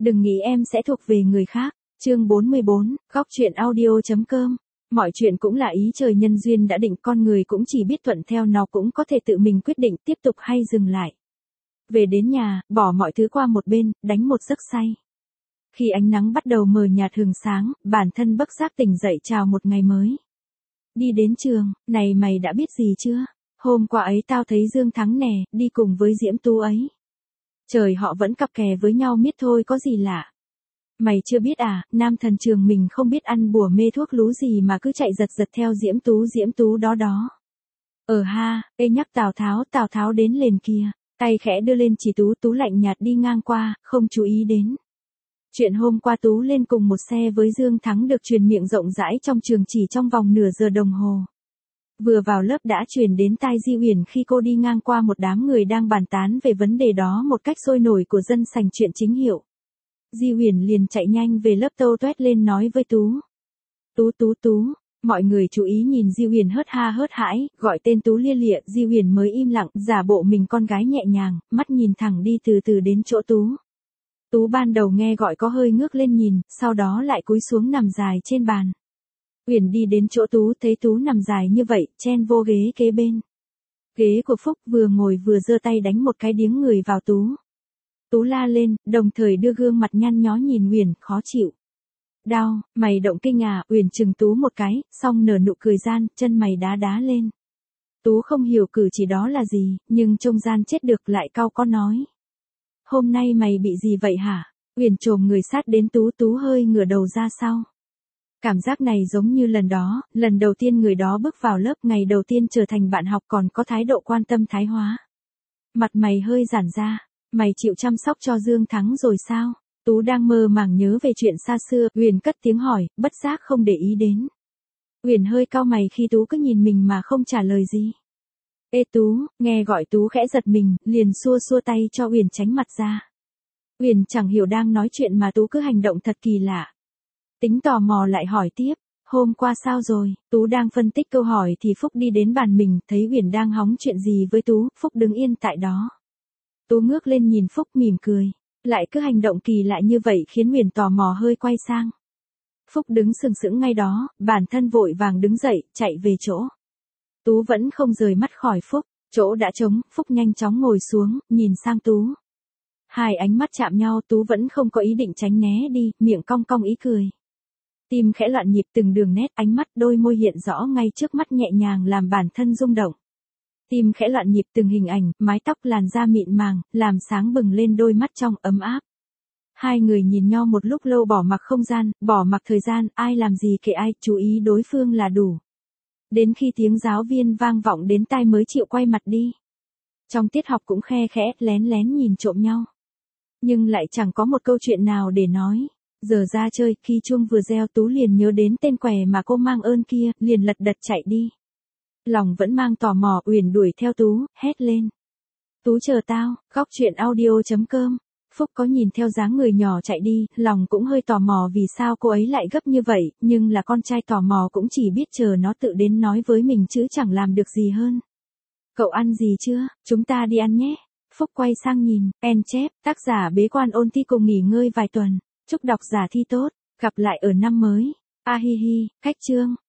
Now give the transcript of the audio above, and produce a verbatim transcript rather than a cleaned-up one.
Đừng nghĩ em sẽ thuộc về người khác. Chương bốn mươi bốn, góc truyện audio.com. Mọi chuyện cũng là ý trời nhân duyên đã định, con người cũng chỉ biết thuận theo nó, cũng có thể tự mình quyết định tiếp tục hay dừng lại. Về đến nhà, bỏ mọi thứ qua một bên, đánh một giấc say. Khi ánh nắng bắt đầu mờ nhạt hừng sáng, bản thân bất giác tỉnh dậy chào một ngày mới. Đi đến trường, này mày đã biết gì chưa? Hôm qua ấy tao thấy Dương Thắng nè, đi cùng với Diễm Tú ấy. Trời, họ vẫn cặp kè với nhau miết thôi, có gì lạ. Mày chưa biết à, nam thần trường mình không biết ăn bùa mê thuốc lú gì mà cứ chạy giật giật theo Diễm Tú Diễm Tú đó đó. Ờ ha, ê nhắc Tào Tháo, Tào Tháo đến lên kia, tay khẽ đưa lên chỉ Tú, Tú lạnh nhạt đi ngang qua, không chú ý đến. Chuyện hôm qua Tú lên cùng một xe với Dương Thắng được truyền miệng rộng rãi trong trường chỉ trong vòng nửa giờ đồng hồ. Vừa vào lớp đã truyền đến tai Di Uyển khi cô đi ngang qua một đám người đang bàn tán về vấn đề đó một cách sôi nổi của dân sành chuyện chính hiệu. Di Uyển liền chạy nhanh về lớp tâu toét lên nói với Tú. Tú Tú Tú, mọi người chú ý nhìn Di Uyển hớt ha hớt hãi, gọi tên Tú lia lịa, Di Uyển mới im lặng, giả bộ mình con gái nhẹ nhàng, mắt nhìn thẳng đi từ từ đến chỗ Tú. Tú ban đầu nghe gọi có hơi ngước lên nhìn, sau đó lại cúi xuống nằm dài trên bàn. Uyển đi đến chỗ Tú, thấy Tú nằm dài như vậy, chen vô ghế kế bên. Ghế của Phúc vừa ngồi vừa giơ tay đánh một cái điếng người vào Tú. Tú la lên, đồng thời đưa gương mặt nhăn nhó nhìn Uyển, khó chịu. Đau, mày động kinh à? Uyển chừng Tú một cái, xong nở nụ cười gian, chân mày đá đá lên. Tú không hiểu cử chỉ đó là gì, nhưng trông gian chết được, lại cau có nói. Hôm nay mày bị gì vậy hả? Uyển chồm người sát đến Tú, Tú hơi ngửa đầu ra sau. Cảm giác này giống như lần đó, lần đầu tiên người đó bước vào lớp, ngày đầu tiên trở thành bạn học còn có thái độ quan tâm thái hóa. Mặt mày hơi giãn ra, mày chịu chăm sóc cho Dương Thắng rồi sao? Tú đang mơ màng nhớ về chuyện xa xưa, Uyển cất tiếng hỏi, bất giác không để ý đến. Uyển hơi cau mày khi Tú cứ nhìn mình mà không trả lời gì. Ê Tú, nghe gọi Tú khẽ giật mình, liền xua xua tay cho Uyển tránh mặt ra. Uyển chẳng hiểu đang nói chuyện mà Tú cứ hành động thật kỳ lạ. Tính tò mò lại hỏi tiếp, hôm qua sao rồi? Tú đang phân tích câu hỏi thì Phúc đi đến bàn mình, thấy Uyển đang hóng chuyện gì với Tú, Phúc đứng yên tại đó. Tú ngước lên nhìn Phúc mỉm cười, lại cứ hành động kỳ lạ như vậy khiến Uyển tò mò hơi quay sang. Phúc đứng sừng sững ngay đó, bản thân vội vàng đứng dậy, chạy về chỗ. Tú vẫn không rời mắt khỏi Phúc, chỗ đã trống, Phúc nhanh chóng ngồi xuống, nhìn sang Tú. Hai ánh mắt chạm nhau, Tú vẫn không có ý định tránh né đi, miệng cong cong ý cười. Tim khẽ loạn nhịp, từng đường nét, ánh mắt, đôi môi hiện rõ ngay trước mắt nhẹ nhàng làm bản thân rung động. Tim khẽ loạn nhịp, từng hình ảnh, mái tóc, làn da mịn màng, làm sáng bừng lên đôi mắt trong ấm áp. Hai người nhìn nhau một lúc lâu, bỏ mặc không gian, bỏ mặc thời gian, ai làm gì kệ ai, chú ý đối phương là đủ. Đến khi tiếng giáo viên vang vọng đến tai mới chịu quay mặt đi. Trong tiết học cũng khe khẽ, lén lén nhìn trộm nhau. Nhưng lại chẳng có một câu chuyện nào để nói. Giờ ra chơi, khi chuông vừa reo, Tú liền nhớ đến tên què mà cô mang ơn kia, liền lật đật chạy đi. Lòng vẫn mang tò mò, Uyển đuổi theo Tú, hét lên. Tú chờ tao, góc truyện audio.com. Phúc có nhìn theo dáng người nhỏ chạy đi, lòng cũng hơi tò mò vì sao cô ấy lại gấp như vậy, nhưng là con trai tò mò cũng chỉ biết chờ nó tự đến nói với mình chứ chẳng làm được gì hơn. Cậu ăn gì chưa? Chúng ta đi ăn nhé. Phúc quay sang nhìn, en chép, tác giả bế quan ôn thi cùng nghỉ ngơi vài tuần. Chúc độc giả thi tốt, gặp lại ở năm mới. A hi hi, khách chương.